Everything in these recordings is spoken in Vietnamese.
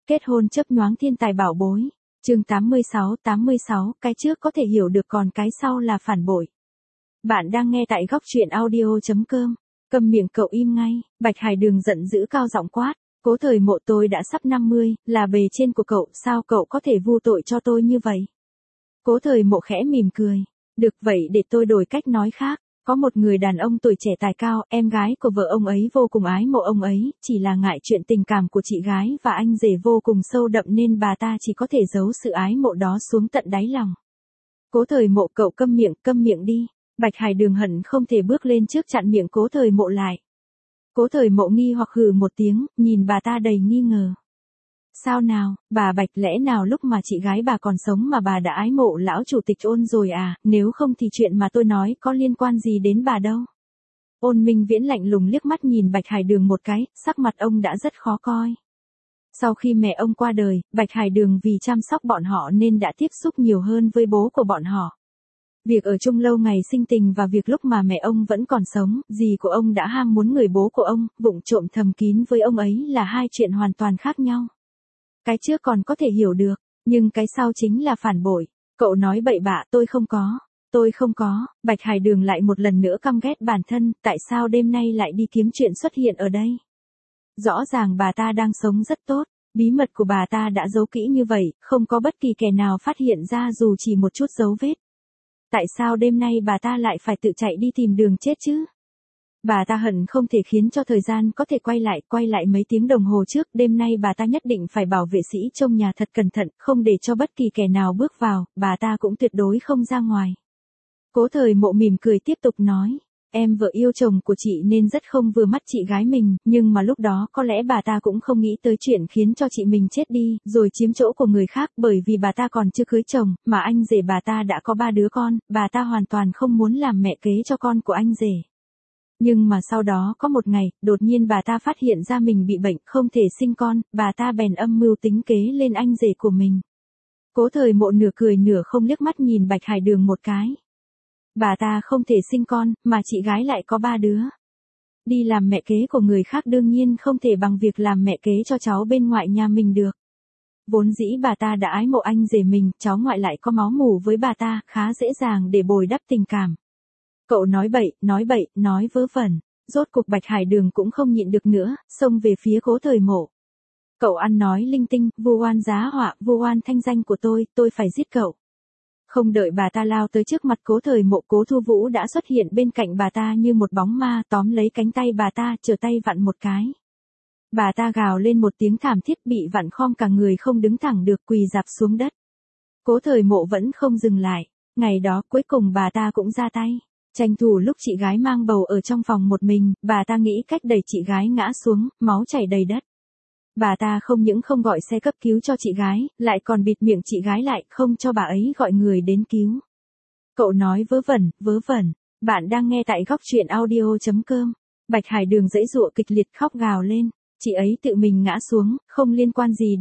Kết hôn chớp nhoáng thiên tài bảo bối. Chương 86, cái trước có thể hiểu được còn cái sau là phản bội. Bạn đang nghe tại góc truyện audio.com. Câm miệng cậu im ngay, Bạch Hải Đường giận dữ cao giọng quát. Cố Thời Mộ, tôi đã sắp 50, là bề trên của cậu, sao cậu có thể vu tội cho tôi như vậy? Cố Thời Mộ khẽ mỉm cười. Được vậy, để tôi đổi cách nói khác. Có một người đàn ông tuổi trẻ tài cao, em gái của vợ ông ấy vô cùng ái mộ ông ấy, chỉ là ngại chuyện tình cảm của chị gái và anh rể vô cùng sâu đậm nên bà ta chỉ có thể giấu sự ái mộ đó xuống tận đáy lòng. Cố Thời Mộ, cậu câm miệng đi. Bạch Hải Đường hận không thể bước lên trước chặn miệng Cố Thời Mộ lại. Cố Thời Mộ nghi hoặc hừ một tiếng, nhìn bà ta đầy nghi ngờ. Sao nào, bà Bạch, lẽ nào lúc mà chị gái bà còn sống mà bà đã ái mộ lão chủ tịch Ôn rồi à, nếu không thì chuyện mà tôi nói có liên quan gì đến bà đâu. Ôn Minh Viễn lạnh lùng liếc mắt nhìn Bạch Hải Đường một cái, sắc mặt ông đã rất khó coi. Sau khi mẹ ông qua đời, Bạch Hải Đường vì chăm sóc bọn họ nên đã tiếp xúc nhiều hơn với bố của bọn họ. Việc ở chung lâu ngày sinh tình và việc lúc mà mẹ ông vẫn còn sống, dì của ông đã ham muốn người bố của ông, vụng trộm thầm kín với ông ấy là hai chuyện hoàn toàn khác nhau. Cái trước còn có thể hiểu được, nhưng cái sau chính là phản bội. Cậu nói bậy bạ, tôi không có, Bạch Hải Đường lại một lần nữa căm ghét bản thân, tại sao đêm nay lại đi kiếm chuyện xuất hiện ở đây? Rõ ràng bà ta đang sống rất tốt, bí mật của bà ta đã giấu kỹ như vậy, không có bất kỳ kẻ nào phát hiện ra dù chỉ một chút dấu vết. Tại sao đêm nay bà ta lại phải tự chạy đi tìm đường chết chứ? Bà ta hận không thể khiến cho thời gian có thể quay lại mấy tiếng đồng hồ trước, đêm nay bà ta nhất định phải bảo vệ sĩ trong nhà thật cẩn thận, không để cho bất kỳ kẻ nào bước vào, bà ta cũng tuyệt đối không ra ngoài. Cố Thời Mộ mỉm cười tiếp tục nói, em vợ yêu chồng của chị nên rất không vừa mắt chị gái mình, nhưng mà lúc đó có lẽ bà ta cũng không nghĩ tới chuyện khiến cho chị mình chết đi, rồi chiếm chỗ của người khác, bởi vì bà ta còn chưa cưới chồng, mà anh rể bà ta đã có 3 đứa con, bà ta hoàn toàn không muốn làm mẹ kế cho con của anh rể. Nhưng mà sau đó có một ngày, đột nhiên bà ta phát hiện ra mình bị bệnh, không thể sinh con, bà ta bèn âm mưu tính kế lên anh rể của mình. Cố Thời Mộ nửa cười nửa không liếc mắt nhìn Bạch Hải Đường một cái. Bà ta không thể sinh con, mà chị gái lại có 3 đứa. Đi làm mẹ kế của người khác đương nhiên không thể bằng việc làm mẹ kế cho cháu bên ngoại nhà mình được. Vốn dĩ bà ta đã ái mộ anh rể mình, cháu ngoại lại có máu mủ với bà ta, khá dễ dàng để bồi đắp tình cảm. Cậu nói bậy, nói vớ vẩn. Rốt cục Bạch Hải Đường cũng không nhịn được nữa, xông về phía Cố Thời Mộ. Cậu ăn nói linh tinh, vu oan giá họa, vu oan thanh danh của tôi phải giết cậu. Không đợi bà ta lao tới trước mặt Cố Thời Mộ, Cố Thu Vũ đã xuất hiện bên cạnh bà ta như một bóng ma, tóm lấy cánh tay bà ta, trở tay vặn một cái. Bà ta gào lên một tiếng thảm thiết, bị vặn khom cả người không đứng thẳng được, quỳ rạp xuống đất. Cố Thời Mộ vẫn không dừng lại. Ngày đó cuối cùng bà ta cũng ra tay. Tranh thủ lúc chị gái mang bầu ở trong phòng một mình, bà ta nghĩ cách đẩy chị gái ngã xuống, máu chảy đầy đất. Bà ta không những không gọi xe cấp cứu cho chị gái, lại còn bịt miệng chị gái lại, không cho bà ấy gọi người đến cứu. Cậu nói vớ vẩn, bạn đang nghe tại góc truyện audio.com. Bạch Hải Đường giãy giụa kịch liệt khóc gào lên, chị ấy tự mình ngã xuống, không liên quan gì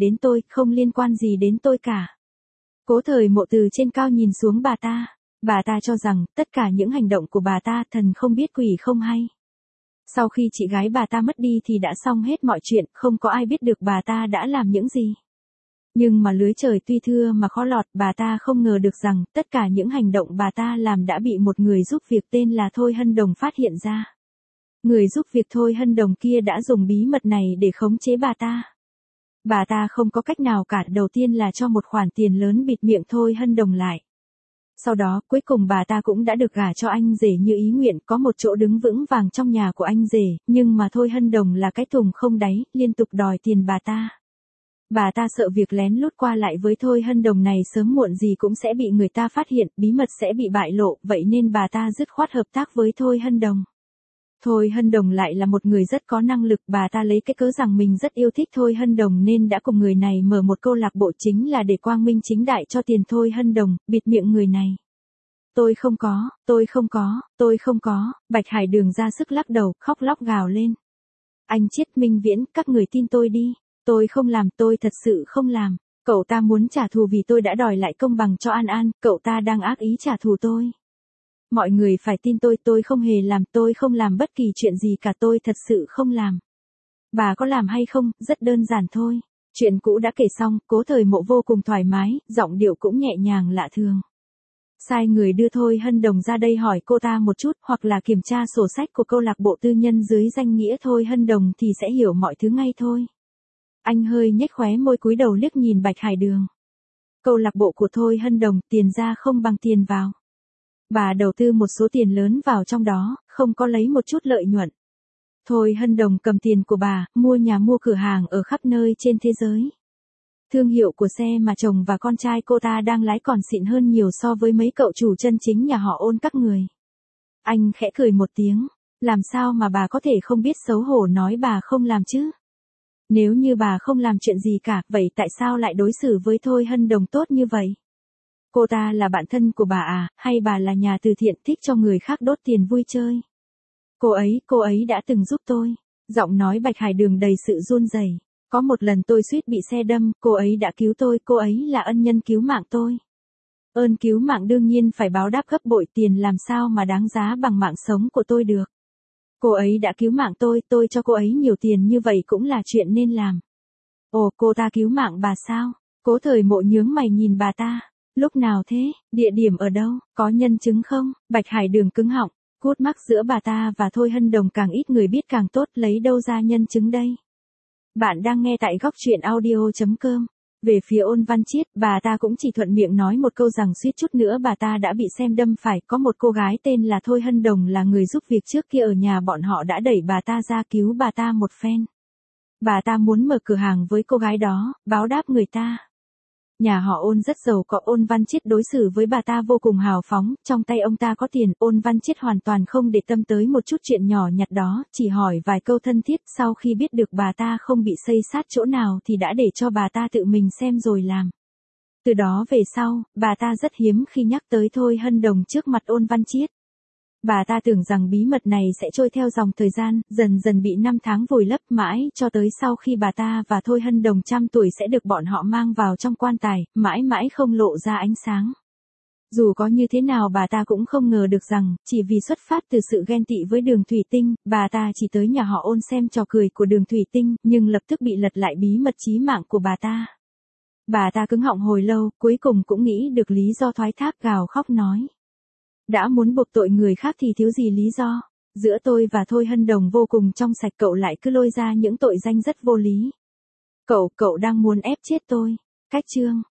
đến tôi cả. Cố Thời Mộ từ trên cao nhìn xuống bà ta. Bà ta cho rằng, tất cả những hành động của bà ta thần không biết quỷ không hay. Sau khi chị gái bà ta mất đi thì đã xong hết mọi chuyện, không có ai biết được bà ta đã làm những gì. Nhưng mà lưới trời tuy thưa mà khó lọt, bà ta không ngờ được rằng, tất cả những hành động bà ta làm đã bị một người giúp việc tên là Thôi Hân Đồng phát hiện ra. Người giúp việc Thôi Hân Đồng kia đã dùng bí mật này để khống chế bà ta. Bà ta không có cách nào cả, đầu tiên là cho một khoản tiền lớn bịt miệng Thôi Hân Đồng lại. Sau đó, cuối cùng bà ta cũng đã được gả cho anh rể như ý nguyện, có một chỗ đứng vững vàng trong nhà của anh rể, nhưng mà Thôi Hân Đồng là cái thùng không đáy, liên tục đòi tiền bà ta. Bà ta sợ việc lén lút qua lại với Thôi Hân Đồng này sớm muộn gì cũng sẽ bị người ta phát hiện, bí mật sẽ bị bại lộ, vậy nên bà ta dứt khoát hợp tác với Thôi Hân Đồng. Thôi Hân Đồng lại là một người rất có năng lực, bà ta lấy cái cớ rằng mình rất yêu thích Thôi Hân Đồng nên đã cùng người này mở một câu lạc bộ, chính là để quang minh chính đại cho tiền Thôi Hân Đồng, bịt miệng người này. Tôi không có, Bạch Hải Đường ra sức lắc đầu, khóc lóc gào lên. Anh Chiết, Minh Viễn, các người tin tôi đi, tôi không làm, tôi thật sự không làm. Cậu ta muốn trả thù vì tôi đã đòi lại công bằng cho An An, cậu ta đang ác ý trả thù tôi. Mọi người phải tin tôi không hề làm, tôi không làm bất kỳ chuyện gì cả, tôi thật sự không làm. Bà có làm hay không, rất đơn giản thôi. Chuyện cũ đã kể xong, Cố Thời Mộ vô cùng thoải mái, giọng điệu cũng nhẹ nhàng lạ thường. Sai người đưa Thôi Hân Đồng ra đây hỏi cô ta một chút, hoặc là kiểm tra sổ sách của câu lạc bộ tư nhân dưới danh nghĩa Thôi Hân Đồng thì sẽ hiểu mọi thứ ngay thôi. Anh hơi nhếch khóe môi cúi đầu liếc nhìn Bạch Hải Đường. Câu lạc bộ của Thôi Hân Đồng, tiền ra không bằng tiền vào. Bà đầu tư một số tiền lớn vào trong đó, không có lấy một chút lợi nhuận. Thôi Hân Đồng cầm tiền của bà, mua nhà mua cửa hàng ở khắp nơi trên thế giới. Thương hiệu của xe mà chồng và con trai cô ta đang lái còn xịn hơn nhiều so với mấy cậu chủ chân chính nhà họ Ôn các người. Anh khẽ cười một tiếng, làm sao mà bà có thể không biết xấu hổ nói bà không làm chứ? Nếu như bà không làm chuyện gì cả, vậy tại sao lại đối xử với Thôi Hân Đồng tốt như vậy? Cô ta là bạn thân của bà à, hay bà là nhà từ thiện thích cho người khác đốt tiền vui chơi? Cô ấy đã từng giúp tôi. Giọng nói Bạch Hải Đường đầy sự run rẩy. Có một lần tôi suýt bị xe đâm, cô ấy đã cứu tôi, cô ấy là ân nhân cứu mạng tôi. Ơn cứu mạng đương nhiên phải báo đáp gấp bội, tiền làm sao mà đáng giá bằng mạng sống của tôi được. Cô ấy đã cứu mạng tôi cho cô ấy nhiều tiền như vậy cũng là chuyện nên làm. Ồ, cô ta cứu mạng bà sao? Cố Thời Mộ nhướng mày nhìn bà ta. Lúc nào thế? Địa điểm ở đâu? Có nhân chứng không? Bạch Hải Đường cứng họng. Cút mắc giữa bà ta và Thôi Hân Đồng càng ít người biết càng tốt, lấy đâu ra nhân chứng đây? Bạn đang nghe tại góc truyện audio.com. Về phía Ôn Văn Chiết, bà ta cũng chỉ thuận miệng nói một câu rằng suýt chút nữa bà ta đã bị xem đâm phải. Có một cô gái tên là Thôi Hân Đồng là người giúp việc trước kia ở nhà bọn họ đã đẩy bà ta ra cứu bà ta một phen. Bà ta muốn mở cửa hàng với cô gái đó, báo đáp người ta. Nhà họ Ôn rất giàu có, Ôn Văn Chiết đối xử với bà ta vô cùng hào phóng, trong tay ông ta có tiền, Ôn Văn Chiết hoàn toàn không để tâm tới một chút chuyện nhỏ nhặt đó, chỉ hỏi vài câu thân thiết, sau khi biết được bà ta không bị xây sát chỗ nào thì đã để cho bà ta tự mình xem rồi làm. Từ đó về sau, bà ta rất hiếm khi nhắc tới Thôi Hân Đồng trước mặt Ôn Văn Chiết. Bà ta tưởng rằng bí mật này sẽ trôi theo dòng thời gian, dần dần bị năm tháng vùi lấp mãi cho tới sau khi bà ta và Thôi Hân Đồng 100 tuổi sẽ được bọn họ mang vào trong quan tài, mãi mãi không lộ ra ánh sáng. Dù có như thế nào bà ta cũng không ngờ được rằng, chỉ vì xuất phát từ sự ghen tị với Đường Thủy Tinh, bà ta chỉ tới nhà họ Ôn xem trò cười của Đường Thủy Tinh, nhưng lập tức bị lật lại bí mật chí mạng của bà ta. Bà ta cứng họng hồi lâu, cuối cùng cũng nghĩ được lý do thoái thác, gào khóc nói. Đã muốn buộc tội người khác thì thiếu gì lý do. Giữa tôi và Thôi Hân Đồng vô cùng trong sạch, cậu lại cứ lôi ra những tội danh rất vô lý. Cậu đang muốn ép chết tôi. Cách chương.